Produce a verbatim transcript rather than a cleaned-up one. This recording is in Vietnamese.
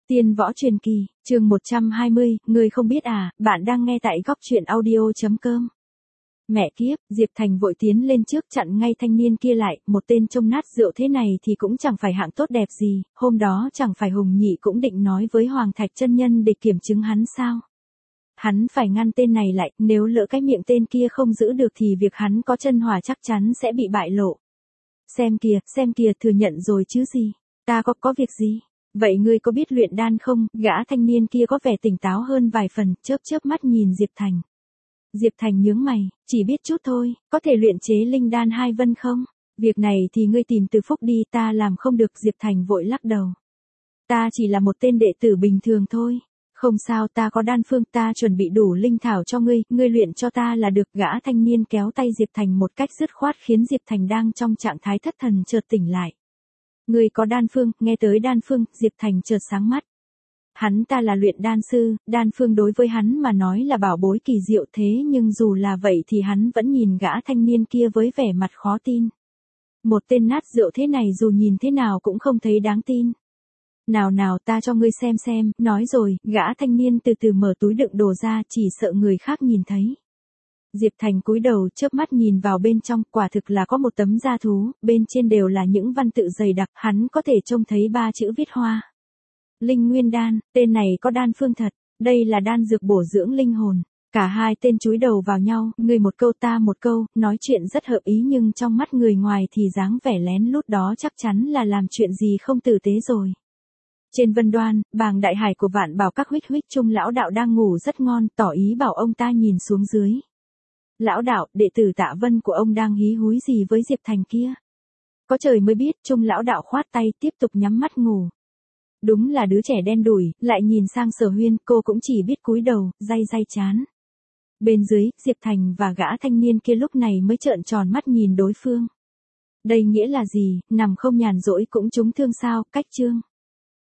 Tiên võ truyền kỳ, chương một trăm hai mươi, ngươi không biết à, bạn đang nghe tại góc truyện audio chấm com. Mẹ kiếp, Diệp Thành vội tiến lên trước chặn ngay thanh niên kia lại, một tên trông nát rượu thế này thì cũng chẳng phải hạng tốt đẹp gì, hôm đó chẳng phải Hùng Nhị cũng định nói với Hoàng Thạch chân nhân để kiểm chứng hắn sao. Hắn phải ngăn tên này lại, nếu lỡ cái miệng tên kia không giữ được thì việc hắn có chân hỏa chắc chắn sẽ bị bại lộ. Xem kìa, xem kìa, thừa nhận rồi chứ gì, ta có có việc gì. Vậy ngươi có biết luyện đan không? Gã thanh niên kia có vẻ tỉnh táo hơn vài phần, chớp chớp mắt nhìn Diệp Thành. Diệp Thành nhướng mày, chỉ biết chút thôi, có thể luyện chế linh đan hai vân không? Việc này thì ngươi tìm Từ Phúc đi, ta làm không được. Diệp Thành vội lắc đầu. Ta chỉ là một tên đệ tử bình thường thôi. Không sao, ta có đan phương, ta chuẩn bị đủ linh thảo cho ngươi, ngươi luyện cho ta là được. Gã thanh niên kéo tay Diệp Thành một cách dứt khoát khiến Diệp Thành đang trong trạng thái thất thần chợt tỉnh lại. Ngươi có đan phương, nghe tới đan phương, Diệp Thành chợt sáng mắt. Hắn ta là luyện đan sư, đan phương đối với hắn mà nói là bảo bối kỳ diệu, thế nhưng dù là vậy thì hắn vẫn nhìn gã thanh niên kia với vẻ mặt khó tin. Một tên nát rượu thế này dù nhìn thế nào cũng không thấy đáng tin. Nào nào, ta cho ngươi xem xem, nói rồi, gã thanh niên từ từ mở túi đựng đồ ra, chỉ sợ người khác nhìn thấy. Diệp Thành cúi đầu chớp mắt nhìn vào bên trong, quả thực là có một tấm da thú, bên trên đều là những văn tự dày đặc, hắn có thể trông thấy ba chữ viết hoa. Linh Nguyên Đan, tên này có đan phương thật, đây là đan dược bổ dưỡng linh hồn. Cả hai tên chúi đầu vào nhau, người một câu ta một câu, nói chuyện rất hợp ý nhưng trong mắt người ngoài thì dáng vẻ lén lút đó chắc chắn là làm chuyện gì không tử tế rồi. Trên vân đoan, bàng đại hải của Vạn Bảo Các huých huých Trung lão đạo đang ngủ rất ngon, tỏ ý bảo ông ta nhìn xuống dưới. Lão đạo, đệ tử Tạ Vân của ông đang hí húi gì với Diệp Thành kia? Có trời mới biết. Trung lão đạo khoát tay tiếp tục nhắm mắt ngủ. Đúng là đứa trẻ đen đủi, lại nhìn sang Sở Huyên, cô cũng chỉ biết cúi đầu, day day chán. Bên dưới, Diệp Thành và gã thanh niên kia lúc này mới trợn tròn mắt nhìn đối phương. Đây nghĩa là gì, nằm không nhàn rỗi cũng trúng thương sao? Cách chương.